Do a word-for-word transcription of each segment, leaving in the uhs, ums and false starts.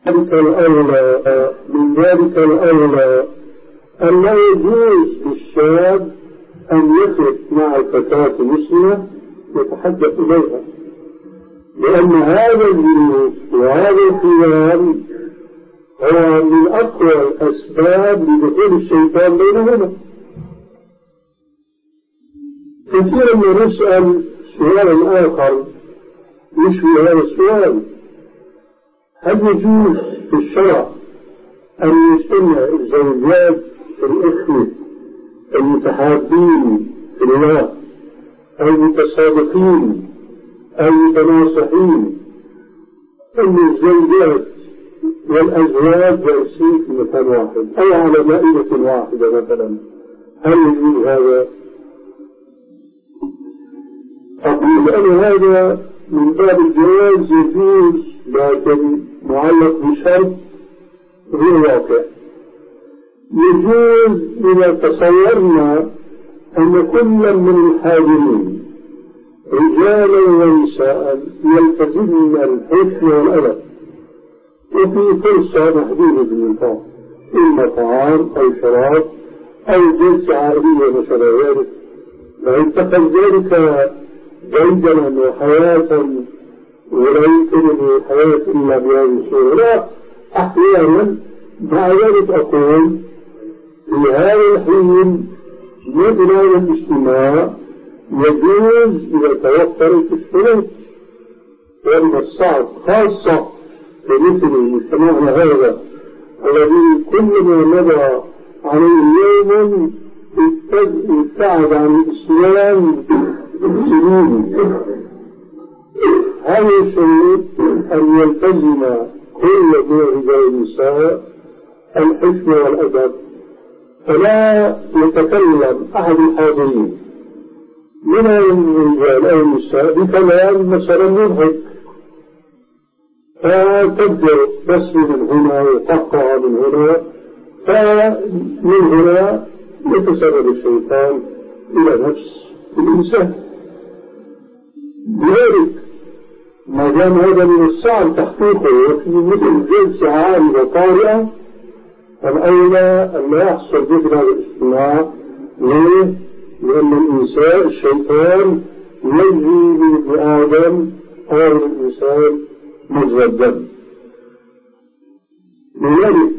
ذلك الأولى من ذلك الأولى أن لا يجوز للشاب أن يخرج مع الفتاة المسلمة يتحدث إليها، لأن هذا الجلوس وهذا القيام هو من أقوى الأسباب لدخول الشيطان بينهما. كثيرا ما نسأل سؤالا آخر يشبه هذا السؤال: هل يجوز في الشرع أن يجتمع الزوجات الإخوة المتحابين في الله المتصادقين المتناصحين أن الزوجات والأزواج جالسين في مكان واحد أو على مائدة واحدة مثلا؟ هل يجوز هذا؟ أقول أن هذا من باب الجواز يجوز، لكن معلق بشرط غير واقع. يجوز إذا تصورنا أن كل من الحاضرين رجالا ونساء يلتزمن الحسن والأدب، وفي فرصة محدودة بالنطاق، إما طعام أو شراب أو جلسة عائلية مثل ذلك، فإن اتخذ ذلك جيدا وحياة ولا يمكن الحياة إلا بهذه الصورة. لا، أحيانا مع ذلك أقول في هذا الحين مثل هذا الاجتماع يجوز إذا توفرت الشروط، وأن الصعب خاصة في مثل مجتمعنا هذا الذي كل ما مضى عليه يوم ابتعد عن الإسلام سنين. هذه الشروط أن يلتزم كل من رجال النساء الحسن والأدب، فلا يتكلم أحد الحاضرين من الرجال أو النساء بكلام مثلا مضحك فتبدأ بس من هنا وتقع من هنا، فمن هنا يتسرب الشيطان إلى نفس الإنسان. بذلك ما دام هذا من الصعب تحقيقه وفي مثل جلسة عالية طارئة، فالأولى أن لا يحصل مثل هذا الاجتماع. ليه؟ لأن الإنسان الشيطان يجري من ابن آدم أو الإنسان مجرى الدم. لذلك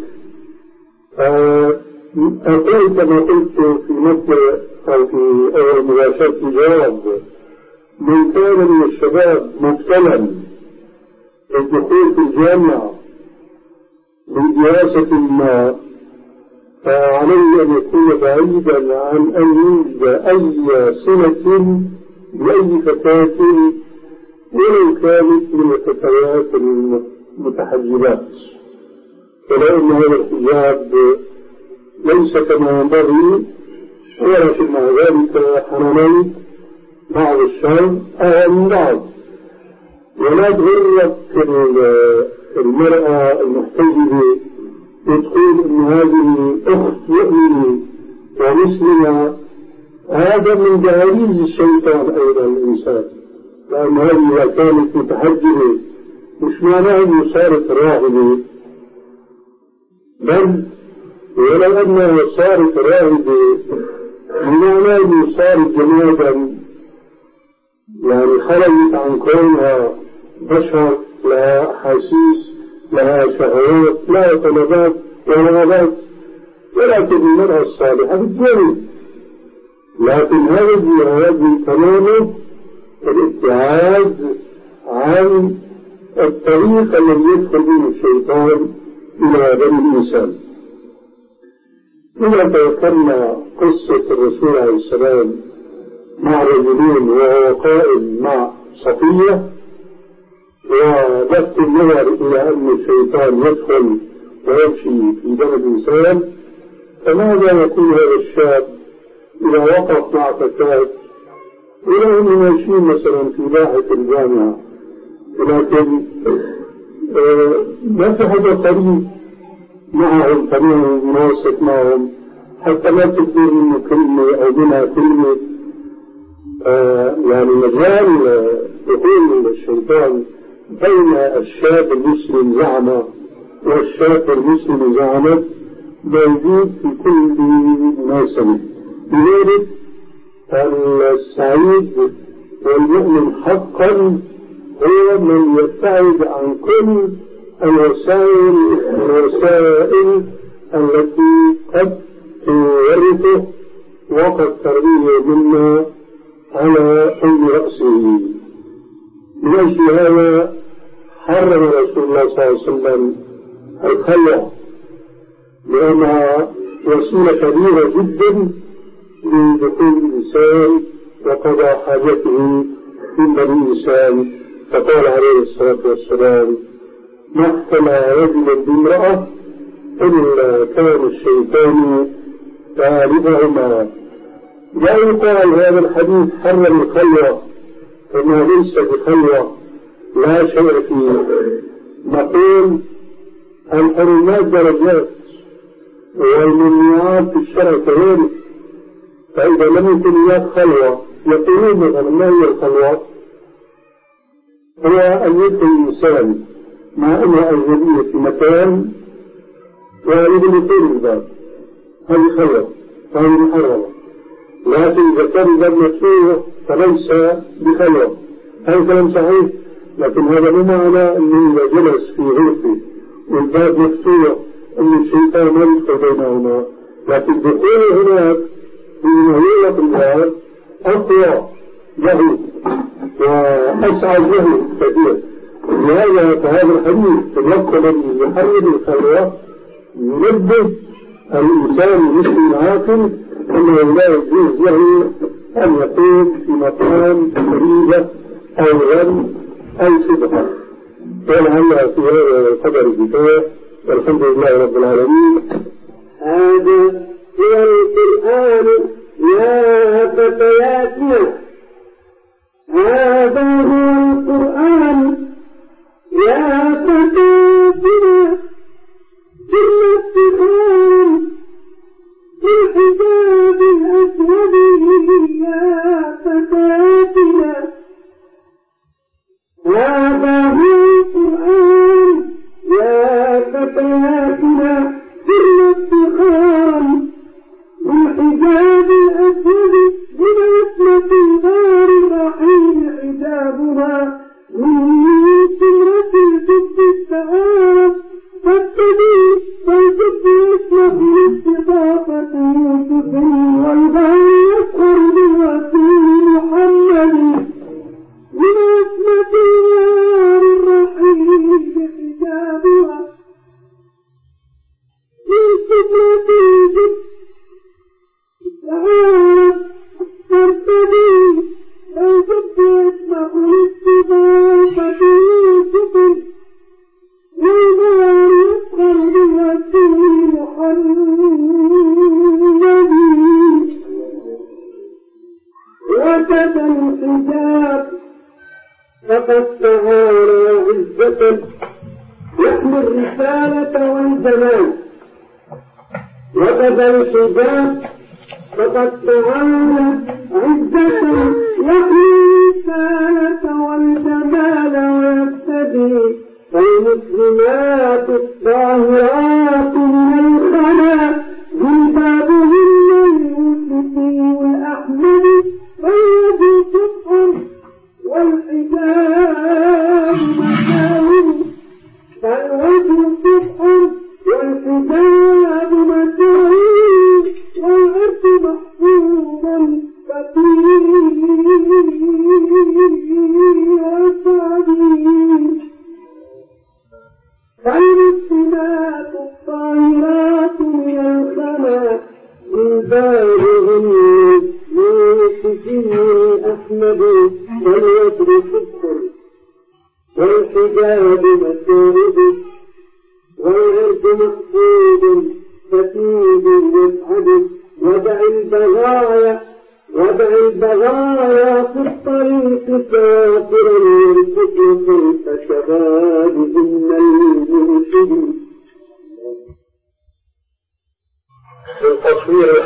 أقول كما قلت في مبدأ أو في أول مباشرة الجواب: من كان من الشباب مبتلا بالدخول في الجامعة بدراسة ما، فعليه أن يكون بعيدا عن أن يوجد أي صلة بأي فتاة ولو كانت من الفتيات المتحجبات، فلأن هذا الحجاب ليس كما ينبغي، ولكن مع ذلك حرمين بعض الشر أو من بعض. ولا تغرك المرأة المحتجبة يدخل أن هذه أخت مؤمنة ومسلمة، هذا من دهاليز الشيطان أيضا الإنسان، لأن هذه إذا كانت متحجبة مش معناه أنه صارت راهبة، بل ولو أنها صارت راهبة بمعنى أنه صارت جمادا، يعني خرجت عن كونها بشر لها أحاسيس لها شهوات لها طلبات ورغبات، ولكن المرأة الصالحة بالجنة. لكن هذا الجهاد تماما الابتعاد عن الطريق الذي يدخل به الشيطان إلى بني الإنسان. إذا تذكرنا قصة الرسول عليه السلام مع رجلين وهو قائم مع صفية، ولفت النظر إلى أن الشيطان يدخل ويمشي في بني الإنسان، فماذا يكون هذا الشاب إذا وقف مع فتاة إلى أن يمشي مثلا في باحة الجامعة، ولكن ما في حدا قريب معهم طريق مناسب معهم حتى لا تكبر منه كلمة أو منها كلمة، آه يعني مجال دخول الشيطان بين الشاب المسلم زعم والشاكر المسلم زعمت موجود في كل مناسبة. لذلك السعيد والمؤمن حقا هو من يبتعد عن كل الوسائل الوسائل التي قد تورثه وقد ترويه منا على أي رأسه. من أجل هذا حرم رسول الله صلى الله عليه وسلم الخلوة، لأنها وسيلة كبيرة جدا لدخول الإنسان وقضاء حاجته من بني الإنسان. فقال عليه الصلاة والسلام: ما احتمى رجلا بامرأة إلا كان الشيطان ثالثهما. لا يقال هذا الحديث حرم الخلوة، فما ليس بخلوة لا شيء فيه. نقول الحرمات درجات والممنوعات في الشرع كذلك. فإذا لم يكن هناك خلوة، يقولون مثلا ما هي الخلوة؟ هو أن يدخل الإنسان مع أنها أجنبية في مكان ويريد يطير الباب، هذه خلوة، هذه محرمة. لكن إذا كان الباب مفتوح فليس بخلوة، هذا كلام صحيح. لكن هذا مو معنى أنه إذا جلس في غرفة والباب مفتوح أن الشيطان ما يدخل بينهما. لكن دخوله هناك في مهيئة الباب أقوى له وأسعد له كثير. لهذا فهذا الحديث تنقل من يحرم الخلوة ينبه الإنسان المسلم العاقل أنه لا يجوز له أن يكون في مكان فريدة أو غم أو صدقة. ولعل في هذا القدر الكفاية، والحمد لله رب العالمين. هذا هو القرآن يا فتياتنا، هذا هو القرآن يا فتياتنا، كل اتخاذ في الحجاب الأسود يا فتياتنا. هذا هو القرآن يا فتياتنا، كل اتخاذ في الحجاب الأسود من عصمة الغار الرحيم حجابها من سمرة الجد السعاد. فاتبي فالجد يسمح لاستضافة يوسف والغار يسخر بالرسول محمد من عصمة الغار الرحيم حجابها من سمرة الجد السعاد. فارتدي فالجد يسمح لاستضافة يوسف والغار يسخر بالرسول محمد. وكذا الحجاب فقد تهارى عزة يحمي الرسالة والجمال. وكذا الحجاب فقد تهارى عزة يحمي الرسالة والجمال. ويبتدي فالمسلمات الطاهرات من الخلا جلبابهن المسلم والأحمد. فالوجه صفح والحجاب مكاهم، فالوجه صفح والحجاب مكاهم، والعرض محفوظا ففيه أسعدين. فالمسلمات الطاهرات من الخلا جلبابهن يوسف أحمد. والوجه صفر والحجاب مسعود، والعرض محفوظ فتيد يسعد. ودع البغايا ودع البغايا في الطريق سافرا يرتقي خلف شبابهن المرشد. التصوير